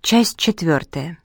Часть 4.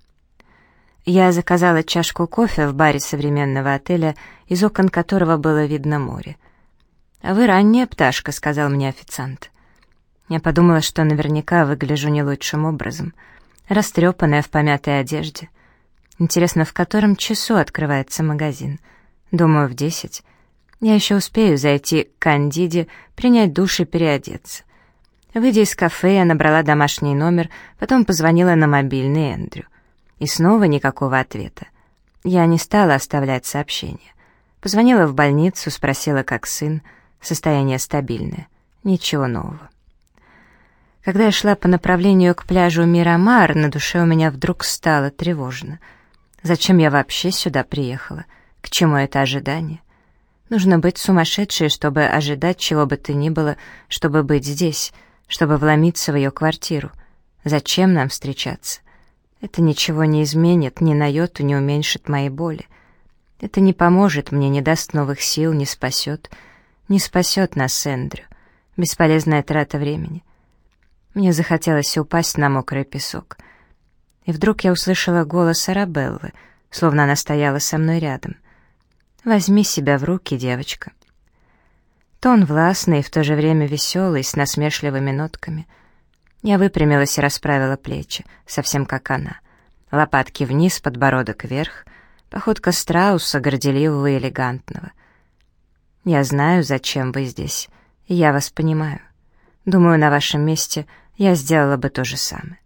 Я заказала чашку кофе в баре современного отеля, из окон которого было видно море. «А вы ранняя пташка», — сказал мне официант. Я подумала, что наверняка выгляжу не лучшим образом. Растрепанная в помятой одежде. Интересно, в котором часу открывается магазин? Думаю, в 10. Я еще успею зайти к Кандиде, принять душ и переодеться. Выйдя из кафе, я набрала домашний номер, потом позвонила на мобильный Эндрю. И снова никакого ответа. Я не стала оставлять сообщение. Позвонила в больницу, спросила, как сын. Состояние стабильное. Ничего нового. Когда я шла по направлению к пляжу Мирамар, на душе у меня вдруг стало тревожно. Зачем я вообще сюда приехала? К чему это ожидание? Нужно быть сумасшедшей, чтобы ожидать чего бы то ни было, чтобы быть здесь, чтобы вломиться в ее квартиру. Зачем нам встречаться? Это ничего не изменит, ни на йоту не уменьшит моей боли. Это не поможет мне, не даст новых сил, не спасет нас с Эндрю. Бесполезная трата времени. Мне захотелось упасть на мокрый песок. И вдруг я услышала голос Арабеллы, словно она стояла со мной рядом. «Возьми себя в руки, девочка». Тон властный и в то же время веселый, с насмешливыми нотками. Я выпрямилась и расправила плечи, совсем как она. Лопатки вниз, подбородок вверх, походка страуса, горделивого и элегантного. «Я знаю, зачем вы здесь, и я вас понимаю. Думаю, на вашем месте я сделала бы то же самое».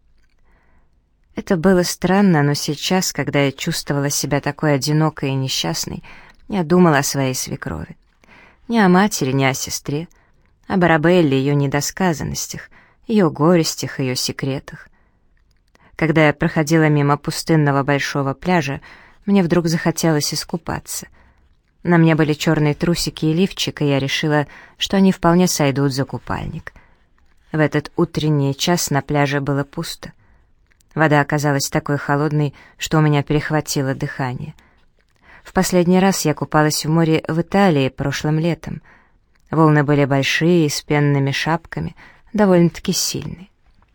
Это было странно, но сейчас, когда я чувствовала себя такой одинокой и несчастной, я думала о своей свекрови. Не о матери, не о сестре, об Арабелле, ее недосказанностях, ее горестях, ее секретах. Когда я проходила мимо пустынного большого пляжа, мне вдруг захотелось искупаться. На мне были черные трусики и лифчик, и я решила, что они вполне сойдут за купальник. В этот утренний час на пляже было пусто. Вода оказалась такой холодной, что у меня перехватило дыхание. В последний раз я купалась в море в Италии прошлым летом. Волны были большие, с пенными шапками, довольно-таки сильные.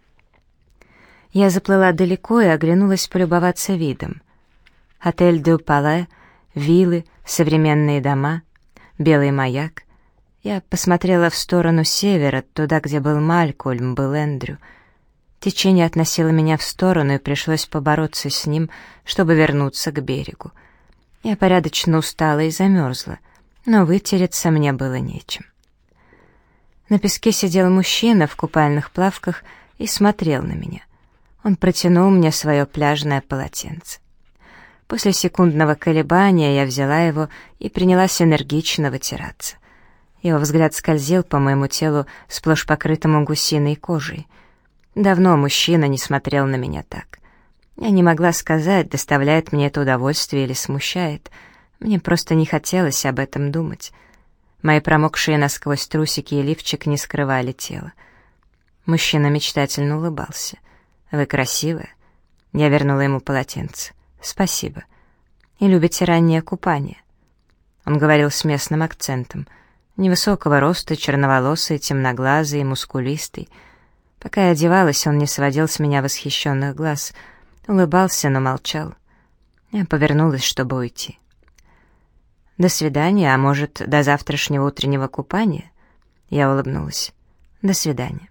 Я заплыла далеко и оглянулась полюбоваться видом. Отель Дю Пале, виллы, современные дома, белый маяк. Я посмотрела в сторону севера, туда, где был Малькольм, был Эндрю. Течение относило меня в сторону, и пришлось побороться с ним, чтобы вернуться к берегу. Я порядочно устала и замерзла, но вытереться мне было нечем. На песке сидел мужчина в купальных плавках и смотрел на меня. Он протянул мне свое пляжное полотенце. После секундного колебания я взяла его и принялась энергично вытираться. Его взгляд скользил по моему телу, сплошь покрытому гусиной кожей. Давно мужчина не смотрел на меня так. Я не могла сказать, доставляет мне это удовольствие или смущает. Мне просто не хотелось об этом думать. Мои промокшие насквозь трусики и лифчик не скрывали тело. Мужчина мечтательно улыбался. «Вы красивая». Я вернула ему полотенце. «Спасибо. И любите раннее купание?» Он говорил с местным акцентом. Невысокого роста, черноволосый, темноглазый, мускулистый. Пока я одевалась, он не сводил с меня восхищенных глаз. Улыбался, но молчал. Я повернулась, чтобы уйти. «До свидания, а может, до завтрашнего утреннего купания?» Я улыбнулась. «До свидания».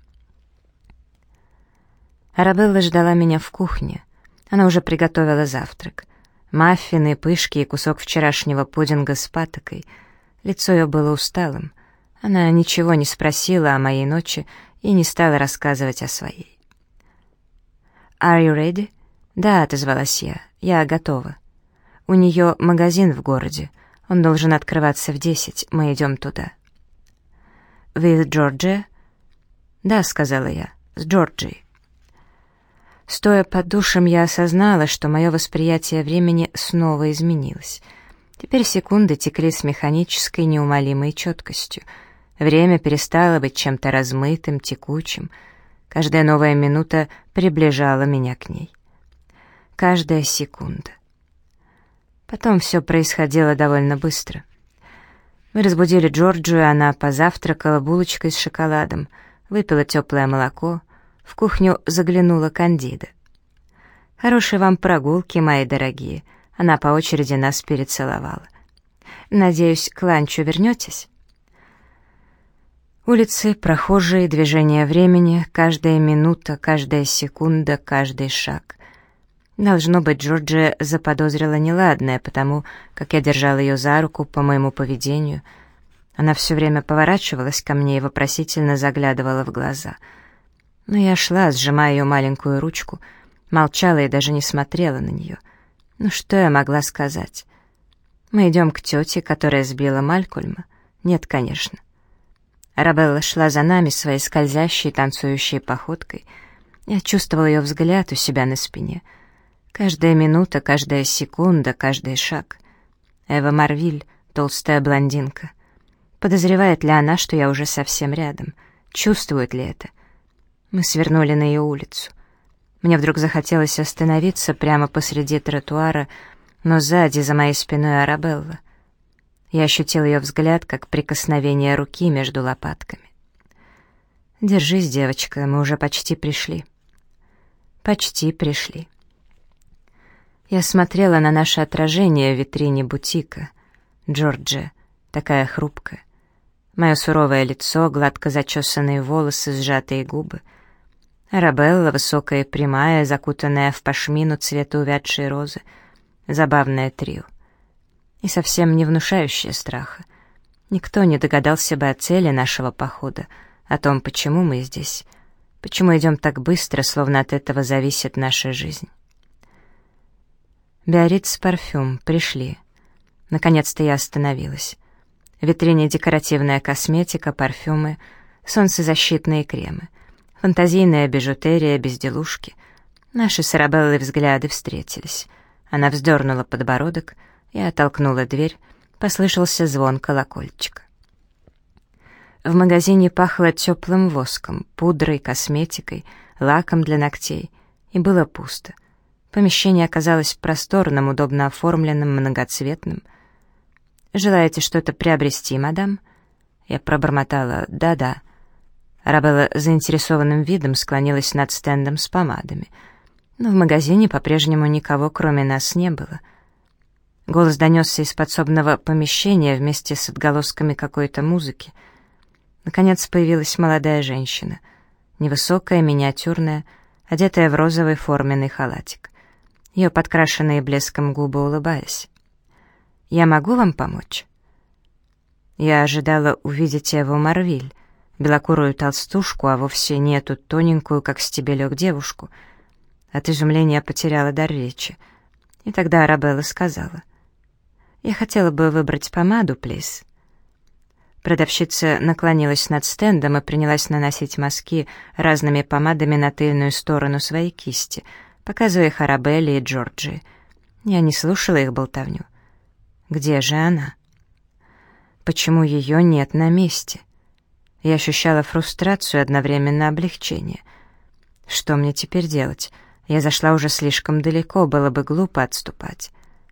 Арабелла ждала меня в кухне. Она уже приготовила завтрак. Маффины, пышки и кусок вчерашнего пудинга с патокой. Лицо ее было усталым. Она ничего не спросила о моей ночи и не стала рассказывать о своей. «Are you ready?» «Да», — отозвалась я, — «я готова. У нее магазин в городе. Он должен открываться в 10. Мы идем туда». «With Georgia?» «Да», — сказала я, — «с Джорджией». Стоя под душем, я осознала, что мое восприятие времени снова изменилось. Теперь секунды текли с механической, неумолимой четкостью. Время перестало быть чем-то размытым, текучим. Каждая новая минута приближала меня к ней. Каждая секунда. Потом все происходило довольно быстро. Мы разбудили Джорджию, она позавтракала булочкой с шоколадом, выпила теплое молоко, в кухню заглянула Кандида. Хорошей вам прогулки, мои дорогие. Она по очереди нас перецеловала. Надеюсь, к ланчу вернетесь? Улицы, прохожие, движение времени, каждая минута, каждая секунда, каждый шаг. Должно быть, Джорджия заподозрила неладное, потому как я держал ее за руку по моему поведению. Она все время поворачивалась ко мне и вопросительно заглядывала в глаза. Но я шла, сжимая ее маленькую ручку, молчала и даже не смотрела на нее. Ну что я могла сказать? Мы идем к тете, которая сбила Малькольма? Нет, конечно. Арабелла шла за нами своей скользящей, танцующей походкой. Я чувствовала ее взгляд у себя на спине. Каждая минута, каждая секунда, каждый шаг. Эва Марвиль, толстая блондинка. Подозревает ли она, что я уже совсем рядом? Чувствует ли это? Мы свернули на ее улицу. Мне вдруг захотелось остановиться прямо посреди тротуара, но сзади, за моей спиной, Арабелла. Я ощутил ее взгляд, как прикосновение руки между лопатками. «Держись, девочка, мы уже почти пришли». Почти пришли. Я смотрела на наше отражение в витрине бутика. Джорджия, такая хрупкая. Мое суровое лицо, гладко зачесанные волосы, сжатые губы. Арабелла, высокая и прямая, закутанная в пашмину цвета увядшей розы. Забавное трио. И совсем не внушающее страха. Никто не догадался бы о цели нашего похода, о том, почему мы здесь, почему идем так быстро, словно от этого зависит наша жизнь. Биарриц парфюм, пришли. Наконец-то я остановилась. В витрине декоративная косметика, парфюмы, солнцезащитные кремы, фантазийная бижутерия, безделушки. Наши с Арабеллой взгляды встретились. Она вздернула подбородок, я оттолкнула дверь, послышался звон колокольчика. В магазине пахло теплым воском, пудрой, косметикой, лаком для ногтей, и было пусто. Помещение оказалось просторным, удобно оформленным, многоцветным. «Желаете что-то приобрести, мадам?» Я пробормотала «да-да». Арабелла заинтересованным видом склонилась над стендом с помадами. Но в магазине по-прежнему никого, кроме нас, не было. Голос донесся из подсобного помещения вместе с отголосками какой-то музыки. Наконец появилась молодая женщина, невысокая, миниатюрная, одетая в розовый форменный халатик. Ее подкрашенные блеском губы улыбались. «Я могу вам помочь?» Я ожидала увидеть Эву Марвиль, белокурую толстушку, а вовсе не эту тоненькую, как стебелек, девушку. От изумления потеряла дар речи. И тогда Арабелла сказала: «Я хотела бы выбрать помаду, плиз». Продавщица наклонилась над стендом и принялась наносить мазки разными помадами на тыльную сторону своей кисти, показывая их Арабелле и Джорджии. Я не слушала их болтовню. Где же она? Почему ее нет на месте? Я ощущала фрустрацию и одновременно облегчение. Что мне теперь делать? Я зашла уже слишком далеко, было бы глупо отступать.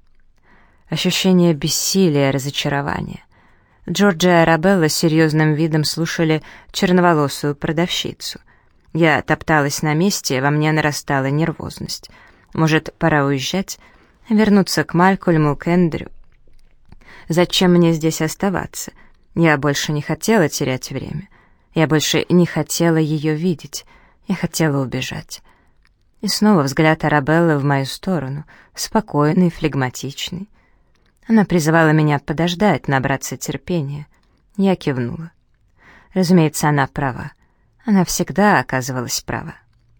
Ощущение бессилия, разочарования. Джорджия и Арабелла с серьезным видом слушали черноволосую продавщицу. Я топталась на месте, во мне нарастала нервозность. Может, пора уезжать? Вернуться к Малькольму, к Эндрю? Зачем мне здесь оставаться? Я больше не хотела терять время. Я больше не хотела ее видеть. Я хотела убежать. И снова взгляд Арабеллы в мою сторону, спокойный, флегматичный. Она призывала меня подождать, набраться терпения. Я кивнула. Разумеется, она права. Она всегда оказывалась права.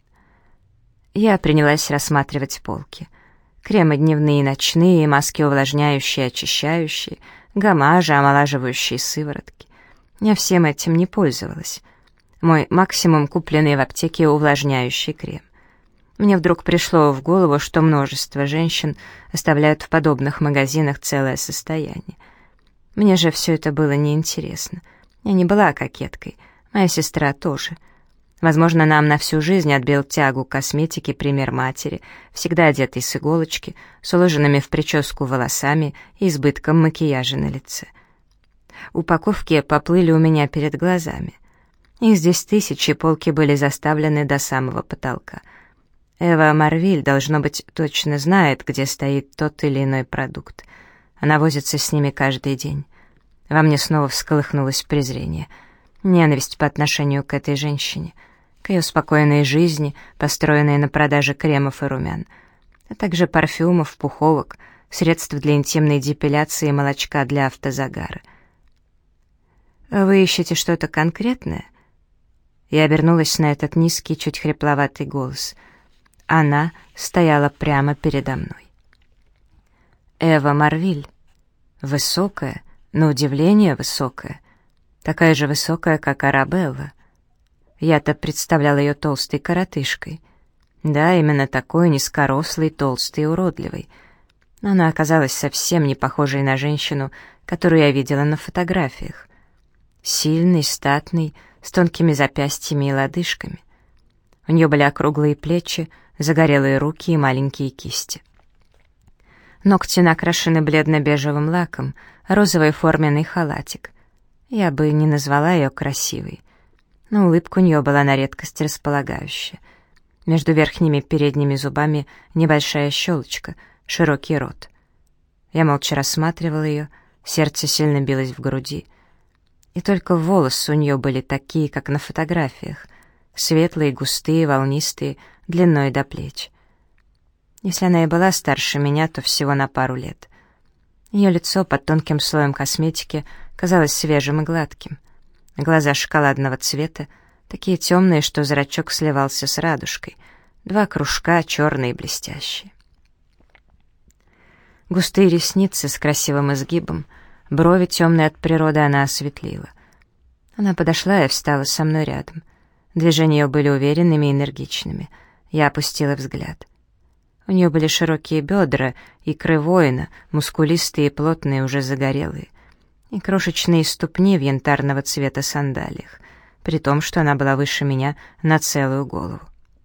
Я принялась рассматривать полки. Кремы дневные и ночные, маски увлажняющие, очищающие, гамажи, омолаживающие сыворотки. Я всем этим не пользовалась. Мой максимум — купленный в аптеке увлажняющий крем. Мне вдруг пришло в голову, что множество женщин оставляют в подобных магазинах целое состояние. Мне же все это было неинтересно. Я не была кокеткой, моя сестра тоже. Возможно, нам на всю жизнь отбил тягу к косметике пример матери, всегда одетой с иголочки, с уложенными в прическу волосами и избытком макияжа на лице. Упаковки поплыли у меня перед глазами. Их здесь тысячи, полки были заставлены до самого потолка. Эва Марвиль, должно быть, точно знает, где стоит тот или иной продукт. Она возится с ними каждый день. Во мне снова всколыхнулось презрение, ненависть по отношению к этой женщине, к ее спокойной жизни, построенной на продаже кремов и румян, а также парфюмов, пуховок, средств для интимной депиляции и молочка для автозагара. «Вы ищете что-то конкретное?» Я обернулась на этот низкий, чуть хрипловатый голос. Она стояла прямо передо мной. Эва Марвиль. Высокая, на удивление высокая. Такая же высокая, как Арабелла. Я-то представляла ее толстой коротышкой. Да, именно такой, низкорослой, толстой и уродливой. Но она оказалась совсем не похожей на женщину, которую я видела на фотографиях. Сильный, статный, с тонкими запястьями и лодыжками. У нее были округлые плечи, загорелые руки и маленькие кисти. Ногти накрашены бледно-бежевым лаком, розовый форменный халатик. Я бы не назвала ее красивой, но улыбка у нее была на редкость располагающая. Между верхними передними зубами небольшая щелочка, широкий рот. Я молча рассматривала ее, сердце сильно билось в груди. И только волосы у нее были такие, как на фотографиях, светлые, густые, волнистые, длиной до плеч. Если она и была старше меня, то всего на пару лет. Ее лицо под тонким слоем косметики казалось свежим и гладким. Глаза шоколадного цвета, такие темные, что зрачок сливался с радужкой, два кружка, черные и блестящие. Густые ресницы с красивым изгибом, брови темные от природы она осветлила. Она подошла и встала со мной рядом. Движения ее были уверенными и энергичными. Я опустила взгляд. У нее были широкие бедра, икры воина, мускулистые и плотные, уже загорелые, и крошечные ступни в янтарного цвета сандалиях, при том, что она была выше меня на целую голову.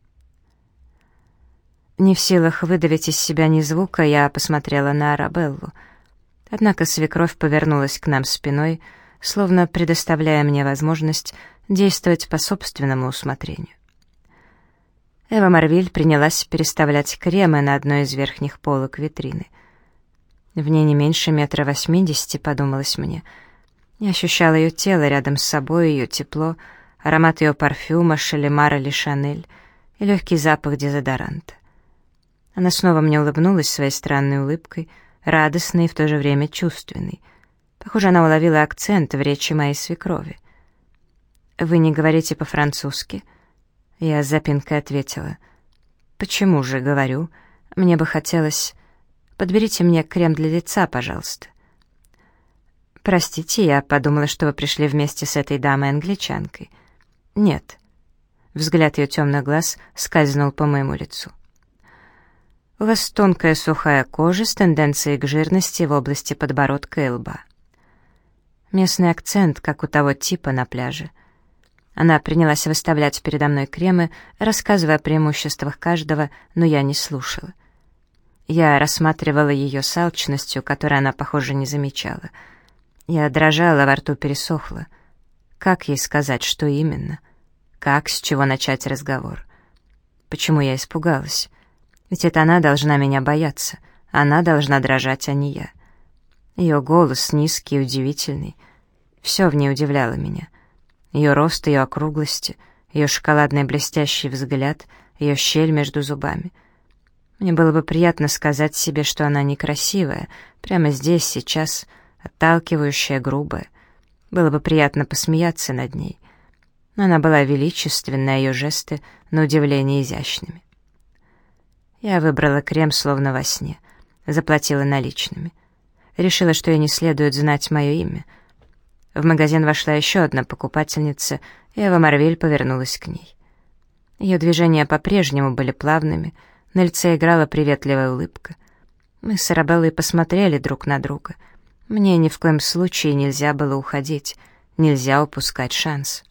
Не в силах выдавить из себя ни звука, я посмотрела на Арабеллу. Однако свекровь повернулась к нам спиной, словно предоставляя мне возможность действовать по собственному усмотрению. Эва Марвиль принялась переставлять кремы на одной из верхних полок витрины. В ней не меньше 1,80 м, подумалось мне. Я ощущала ее тело рядом с собой, ее тепло, аромат ее парфюма, Шалемар или Шанель и легкий запах дезодоранта. Она снова мне улыбнулась своей странной улыбкой, радостной и в то же время чувственной. Похоже, она уловила акцент в речи моей свекрови. «Вы не говорите по-французски?» Я с запинкой ответила. «Почему же, говорю, мне бы хотелось... Подберите мне крем для лица, пожалуйста». «Простите, я подумала, что вы пришли вместе с этой дамой-англичанкой». «Нет». Взгляд ее темных глаз скользнул по моему лицу. «У вас тонкая сухая кожа с тенденцией к жирности в области подбородка и лба». Местный акцент, как у того типа на пляже. Она принялась выставлять передо мной кремы, рассказывая о преимуществах каждого, но я не слушала. Я рассматривала ее с алчностью, которой она, похоже, не замечала. Я дрожала, во рту пересохла. Как ей сказать, что именно? Как, с чего начать разговор? Почему я испугалась? Ведь это она должна меня бояться, она должна дрожать, а не я. Ее голос низкий, удивительный. Все в ней удивляло меня. Ее рост, ее округлости, ее шоколадный блестящий взгляд, ее щель между зубами. Мне было бы приятно сказать себе, что она некрасивая, прямо здесь, сейчас, отталкивающая, грубая. Было бы приятно посмеяться над ней. Но она была величественная, ее жесты, на удивление, изящными. Я выбрала крем словно во сне, заплатила наличными. Решила, что ей не следует знать мое имя. В магазин вошла еще одна покупательница, и Эва Марвиль повернулась к ней. Ее движения по-прежнему были плавными, на лице играла приветливая улыбка. Мы с Арабеллой посмотрели друг на друга. Мне ни в коем случае нельзя было уходить, нельзя упускать шанс.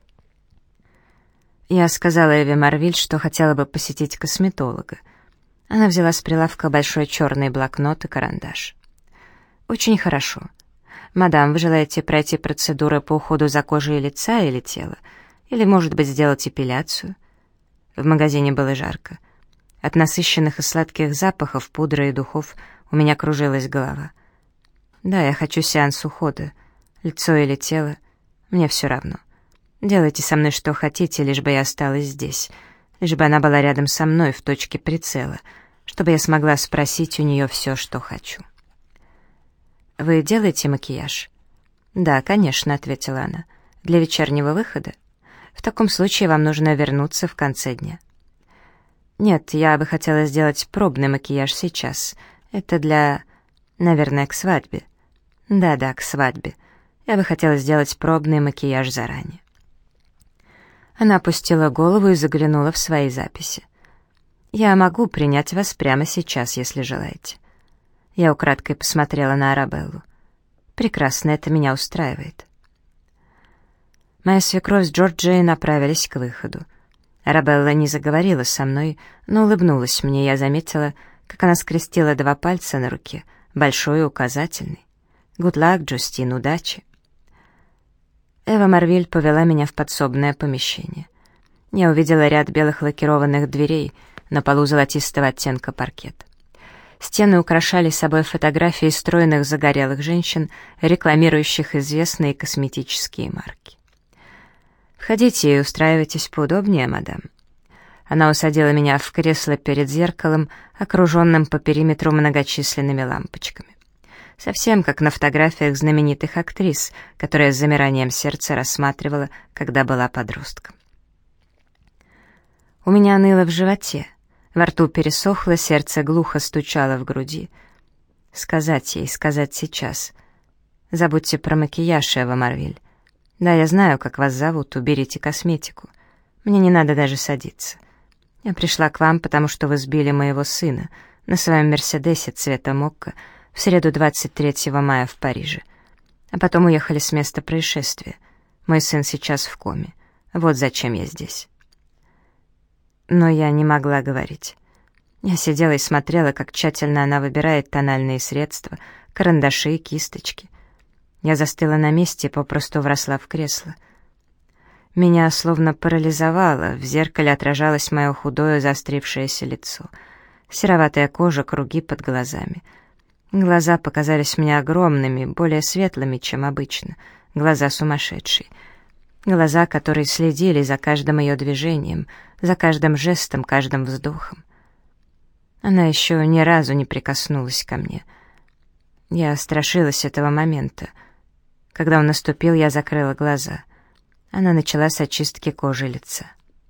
Я сказала Эве Марвиль, что хотела бы посетить косметолога. Она взяла с прилавка большой черный блокнот и карандаш. «Очень хорошо. Мадам, вы желаете пройти процедуры по уходу за кожей лица или тела? Или, может быть, сделать эпиляцию?» В магазине было жарко. От насыщенных и сладких запахов, пудры и духов у меня кружилась голова. Да, я хочу сеанс ухода. Лицо или тело, мне все равно. Делайте со мной что хотите, лишь бы я осталась здесь, лишь бы она была рядом со мной в точке прицела, чтобы я смогла спросить у нее все, что хочу. «Вы делаете макияж?» «Да, конечно», — ответила она. «Для вечернего выхода? В таком случае вам нужно вернуться в конце дня». «Нет, я бы хотела сделать пробный макияж сейчас. Это для... наверное, к свадьбе». «Да-да, к свадьбе. Я бы хотела сделать пробный макияж заранее». Она опустила голову и заглянула в свои записи. «Я могу принять вас прямо сейчас, если желаете». Я украдкой посмотрела на Арабеллу. «Прекрасно, это меня устраивает». Моя свекровь с Джорджией направились к выходу. Арабелла не заговорила со мной, но улыбнулась мне, я заметила, как она скрестила 2 пальца на руке, большой и указательный. «Good luck, Джустин, удачи». Эва Марвиль повела меня в подсобное помещение. Я увидела ряд белых лакированных дверей, на полу золотистого оттенка паркет. Стены украшали собой фотографии стройных загорелых женщин, рекламирующих известные косметические марки. «Входите и устраивайтесь поудобнее, мадам». Она усадила меня в кресло перед зеркалом, окруженным по периметру многочисленными лампочками. Совсем как на фотографиях знаменитых актрис, которые с замиранием сердца рассматривала, когда была подростком. У меня ныло в животе, во рту пересохло, сердце глухо стучало в груди. Сказать ей, сказать сейчас. Забудьте про макияж, Эва Марвиль. Да, я знаю, как вас зовут, уберите косметику. Мне не надо даже садиться. Я пришла к вам, потому что вы сбили моего сына на своем Мерседесе цвета мокко в среду 23 мая в Париже. А потом уехали с места происшествия. Мой сын сейчас в коме. Вот зачем я здесь. Но я не могла говорить. Я сидела и смотрела, как тщательно она выбирает тональные средства, карандаши и кисточки. Я застыла на месте и попросту вросла в кресло. Меня словно парализовало, в зеркале отражалось мое худое заострившееся лицо. Сероватая кожа, круги под глазами. Глаза показались мне огромными, более светлыми, чем обычно. Глаза сумасшедшей. Глаза, которые следили за каждым ее движением, за каждым жестом, каждым вздохом. Она еще ни разу не прикоснулась ко мне. Я страшилась этого момента. Когда он наступил, я закрыла глаза. Она начала с очистки кожи лица.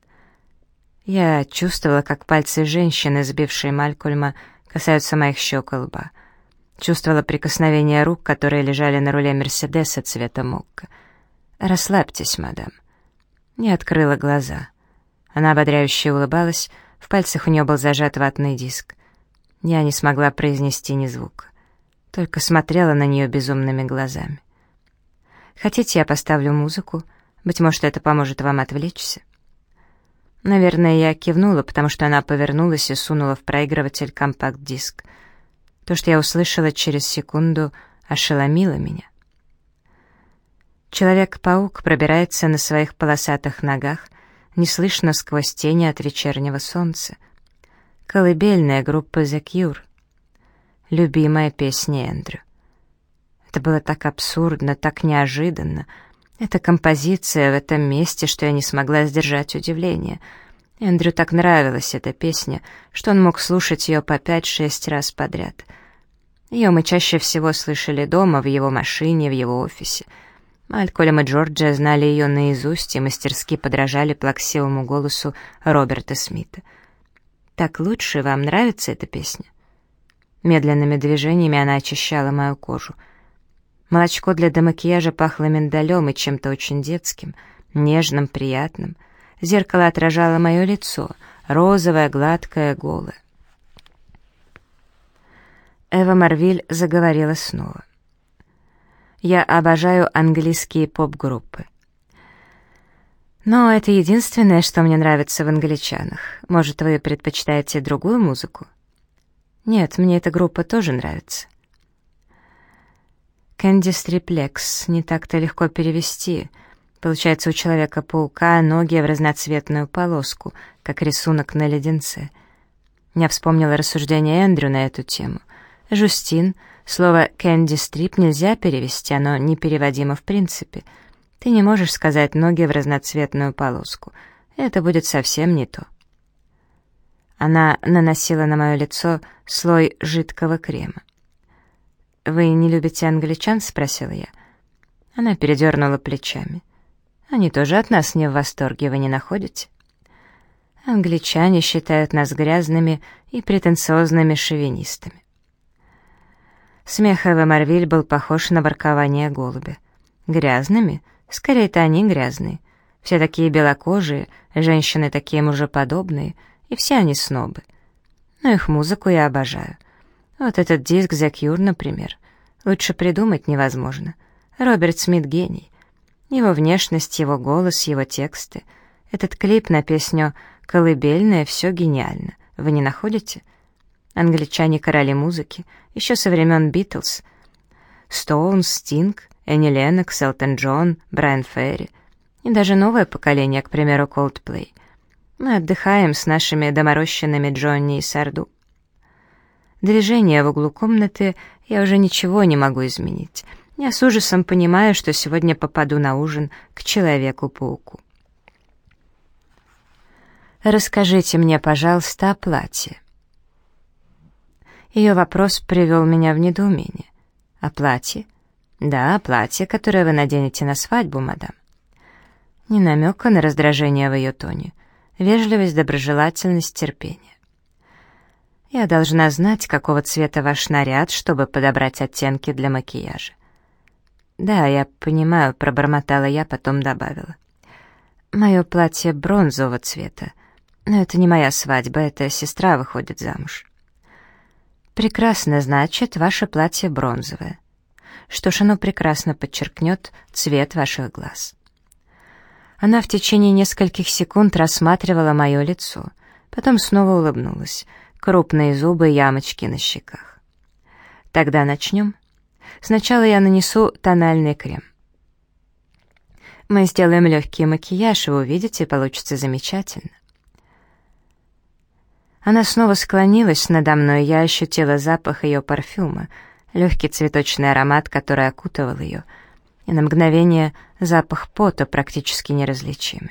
Я чувствовала, как пальцы женщины, сбившей Малькольма, касаются моих щек и лба. Чувствовала прикосновение рук, которые лежали на руле Мерседеса цвета мокко. «Расслабьтесь, мадам». Я открыла глаза. Она ободряюще улыбалась, в пальцах у нее был зажат ватный диск. Я не смогла произнести ни звука, только смотрела на нее безумными глазами. «Хотите, я поставлю музыку? Быть может, это поможет вам отвлечься?» Наверное, я кивнула, потому что она повернулась и сунула в проигрыватель компакт-диск. То, что я услышала через секунду, ошеломило меня. Человек-паук пробирается на своих полосатых ногах, неслышно сквозь тени от вечернего солнца. Колыбельная группа The Cure. Любимая песня Эндрю. Это было так абсурдно, так неожиданно. Эта композиция в этом месте, что я не смогла сдержать удивление. Эндрю так нравилась эта песня, что он мог слушать ее по 5-6 раз подряд. Ее мы чаще всего слышали дома, в его машине, в его офисе. Малькольм и Джорджия знали ее наизусть и мастерски подражали плаксивому голосу Роберта Смита. «Так лучше? Вам нравится эта песня?» Медленными движениями она очищала мою кожу. Молочко для демакияжа пахло миндалем и чем-то очень детским, нежным, приятным. Зеркало отражало мое лицо, розовое, гладкое, голое. Эва Марвиль заговорила снова. «Я обожаю английские поп-группы. Но это единственное, что мне нравится в англичанах. Может, вы предпочитаете другую музыку?» «Нет, мне эта группа тоже нравится». «Candice Triplex» не так-то легко перевести. Получается, у Человека-паука ноги в разноцветную полоску, как рисунок на леденце. Я вспомнила рассуждение Эндрю на эту тему. «Жюстин, слово «кэнди-стрип» нельзя перевести, оно непереводимо в принципе. Ты не можешь сказать ноги в разноцветную полоску. Это будет совсем не то». Она наносила на мое лицо слой жидкого крема. «Вы не любите англичан?» — спросила я. Она передернула плечами. «Они тоже от нас не в восторге, вы не находите?» «Англичане считают нас грязными и претенциозными шовинистами». Смех Эвы Марвиль был похож на воркование голубя. «Грязными? Скорее-то они грязные. Все такие белокожие, женщины такие мужеподобные, и все они снобы. Но их музыку я обожаю. Вот этот диск The Cure, например. Лучше придумать невозможно. Роберт Смит — гений. Его внешность, его голос, его тексты. Этот клип на песню «Колыбельная» — все гениально. Вы не находите? Англичане — короли музыки, еще со времен Битлз. Стоунс, Стинг, Энни Леннокс, Элтон Джон, Брайан Ферри. И даже новое поколение, к примеру, Coldplay. Мы отдыхаем с нашими доморощенными Джонни и Сарду. Движение в углу комнаты я уже ничего не могу изменить. Я с ужасом понимаю, что сегодня попаду на ужин к Человеку-пауку. «Расскажите мне, пожалуйста, о платье». Ее вопрос привел меня в недоумение. «О платье?» «Да, о платье, которое вы наденете на свадьбу, мадам». Ни намека на раздражение в ее тоне. Вежливость, доброжелательность, терпение. «Я должна знать, какого цвета ваш наряд, чтобы подобрать оттенки для макияжа». «Да, я понимаю», — пробормотала я, потом добавила. «Мое платье бронзового цвета. Но это не моя свадьба, это сестра выходит замуж». «Прекрасно, значит, ваше платье бронзовое. Что ж, оно прекрасно подчеркнет цвет ваших глаз». Она в течение нескольких секунд рассматривала мое лицо, потом снова улыбнулась. Крупные зубы, ямочки на щеках. «Тогда начнем. Сначала я нанесу тональный крем. Мы сделаем легкий макияж, и вы увидите, получится замечательно». Она снова склонилась надо мной, я ощутила запах ее парфюма, легкий цветочный аромат, который окутывал ее, и на мгновение запах пота, практически неразличимый.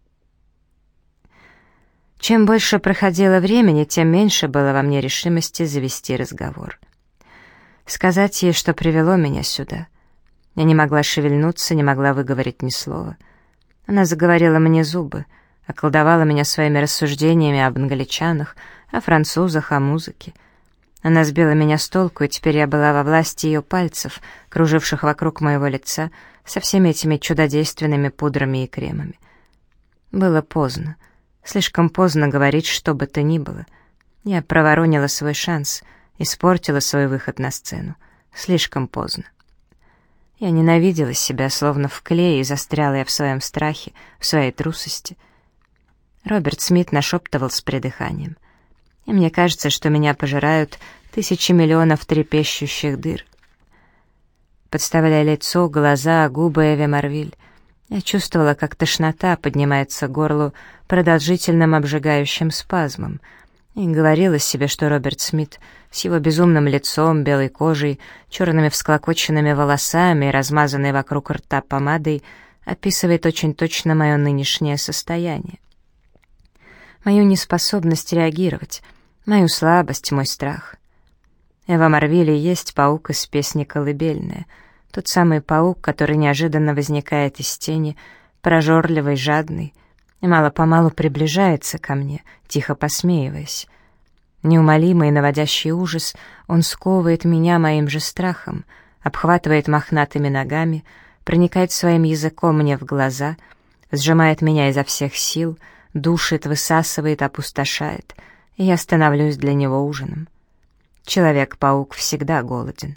Чем больше проходило времени, тем меньше было во мне решимости завести разговор. Сказать ей, что привело меня сюда. Я не могла шевельнуться, не могла выговорить ни слова. Она заговорила мне зубы, околдовала меня своими рассуждениями об англичанах, о французах, о музыке. Она сбила меня с толку, и теперь я была во власти ее пальцев, круживших вокруг моего лица, со всеми этими чудодейственными пудрами и кремами. Было поздно. Слишком поздно говорить что бы то ни было. Я проворонила свой шанс, испортила свой выход на сцену. Слишком поздно. Я ненавидела себя, словно в клее, и застряла я в своем страхе, в своей трусости. Роберт Смит нашептывал с придыханием. И мне кажется, что меня пожирают тысячи миллионов трепещущих дыр. Подставляя лицо, глаза, губы Эви Марвиль, я чувствовала, как тошнота поднимается к горлу продолжительным обжигающим спазмом, и говорила себе, что Роберт Смит с его безумным лицом, белой кожей, черными всклокоченными волосами и размазанной вокруг рта помадой описывает очень точно мое нынешнее состояние. Мою неспособность реагировать, мою слабость, мой страх. Эва Марвиль есть паук из песни «Колыбельная», тот самый паук, который неожиданно возникает из тени, прожорливый, жадный, и мало-помалу приближается ко мне, тихо посмеиваясь. Неумолимый, наводящий ужас, он сковывает меня моим же страхом, обхватывает мохнатыми ногами, проникает своим языком мне в глаза, сжимает меня изо всех сил, душит, высасывает, опустошает, и я становлюсь для него ужином. Человек-паук всегда голоден.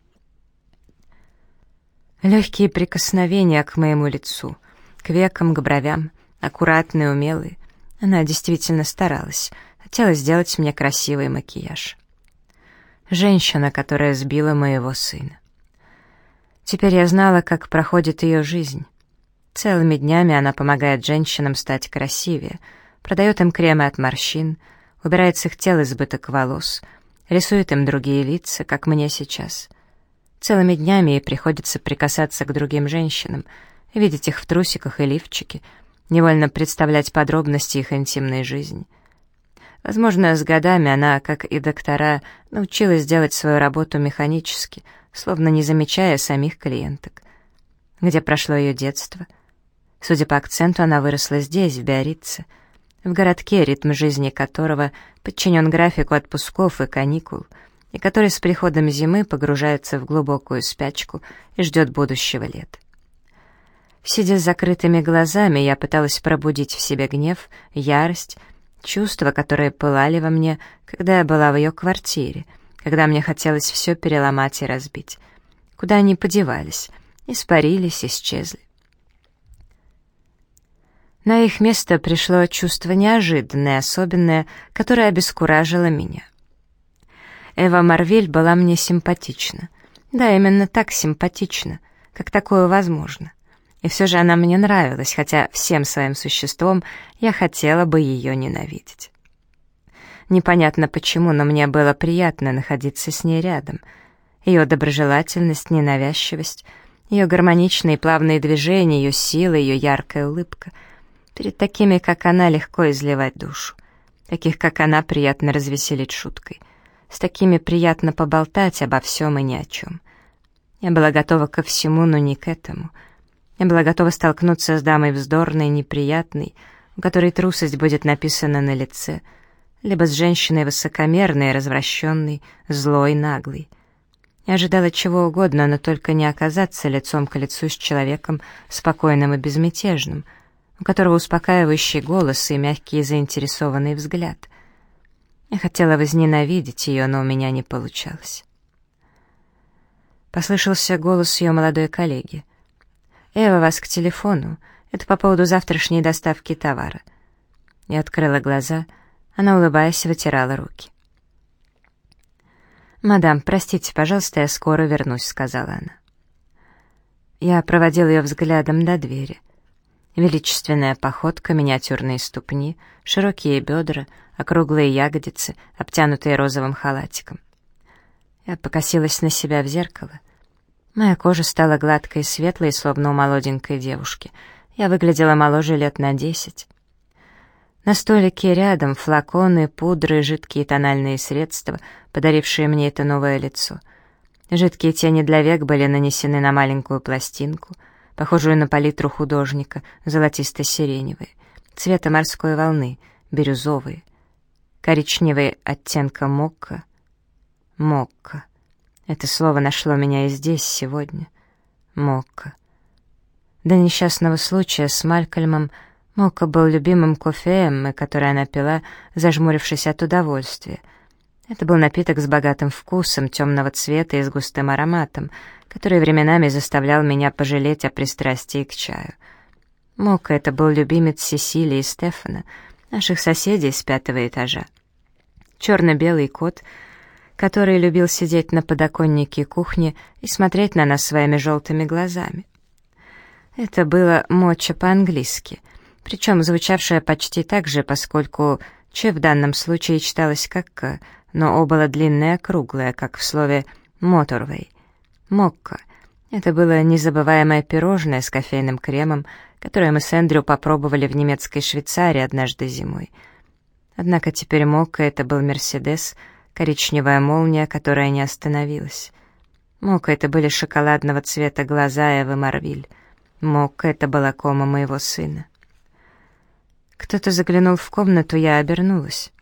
Легкие прикосновения к моему лицу, к векам, к бровям, аккуратные, умелые. Она действительно старалась, хотела сделать мне красивый макияж. Женщина, которая сбила моего сына. Теперь я знала, как проходит ее жизнь. Целыми днями она помогает женщинам стать красивее, продает им кремы от морщин, убирает с их тел избыток волос, рисует им другие лица, как мне сейчас. Целыми днями ей приходится прикасаться к другим женщинам, видеть их в трусиках и лифчике, невольно представлять подробности их интимной жизни. Возможно, с годами она, как и доктора, научилась делать свою работу механически, словно не замечая самих клиенток. Где прошло ее детство? Судя по акценту, она выросла здесь, в Биаррице, в городке, ритм жизни которого подчинен графику отпусков и каникул, и который с приходом зимы погружается в глубокую спячку и ждет будущего лета. Сидя с закрытыми глазами, я пыталась пробудить в себе гнев, ярость, чувства, которые пылали во мне, когда я была в ее квартире, когда мне хотелось все переломать и разбить. Куда они подевались, испарились, исчезли. На их место пришло чувство неожиданное, особенное, которое обескуражило меня. Эва Марвиль была мне симпатична. Да, именно так симпатична, как такое возможно. И все же она мне нравилась, хотя всем своим существом я хотела бы ее ненавидеть. Непонятно почему, но мне было приятно находиться с ней рядом. Ее доброжелательность, ненавязчивость, ее гармоничные плавные движения, ее сила, ее яркая улыбка — перед такими, как она, легко изливать душу. Таких, как она, приятно развеселить шуткой. С такими приятно поболтать обо всем и ни о чем. Я была готова ко всему, но не к этому. Я была готова столкнуться с дамой вздорной, неприятной, у которой трусость будет написана на лице, либо с женщиной высокомерной, развращенной, злой, наглой. Я ожидала чего угодно, но только не оказаться лицом к лицу с человеком спокойным и безмятежным, у которого успокаивающий голос и мягкий заинтересованный взгляд. Я хотела возненавидеть ее, но у меня не получалось. Послышался голос ее молодой коллеги. «Эва, вас к телефону. Это по поводу завтрашней доставки товара». Я открыла глаза. Она, улыбаясь, вытирала руки. «Мадам, простите, пожалуйста, я скоро вернусь», — сказала она. Я проводила ее взглядом до двери. Величественная походка, миниатюрные ступни, широкие бедра, округлые ягодицы, обтянутые розовым халатиком. Я покосилась на себя в зеркало. Моя кожа стала гладкой и светлой, словно у молоденькой девушки. Я выглядела моложе лет на 10. На столике рядом флаконы, пудры, жидкие тональные средства, подарившие мне это новое лицо. Жидкие тени для век были нанесены на маленькую пластинку, похожую на палитру художника, золотисто-сиреневые, цвета морской волны, бирюзовые, коричневые оттенка мокка. Мокка. Это слово нашло меня и здесь, сегодня. Мокка. До несчастного случая с Малькольмом мокка был любимым кофе Эммы, который она пила, зажмурившись от удовольствия. Это был напиток с богатым вкусом, темного цвета и с густым ароматом, который временами заставлял меня пожалеть о пристрастии к чаю. Мокка — это был любимец Сесилии и Стефана, наших соседей с 5-го этажа. Черно-белый кот, который любил сидеть на подоконнике кухни и смотреть на нас своими желтыми глазами. Это было «моча» по-английски, причем звучавшее почти так же, поскольку «че» в данном случае читалось как «к», но «о» было длинное и округлое, как в слове «моторвей». Мокка. Это было незабываемое пирожное с кофейным кремом, которое мы с Эндрю попробовали в немецкой Швейцарии однажды зимой. Однако теперь Мокка — это был Мерседес, коричневая молния, которая не остановилась. Мокка — это были шоколадного цвета глаза Эвы Марвиль. Мокка — это была кома моего сына. Кто-то заглянул в комнату, я обернулась.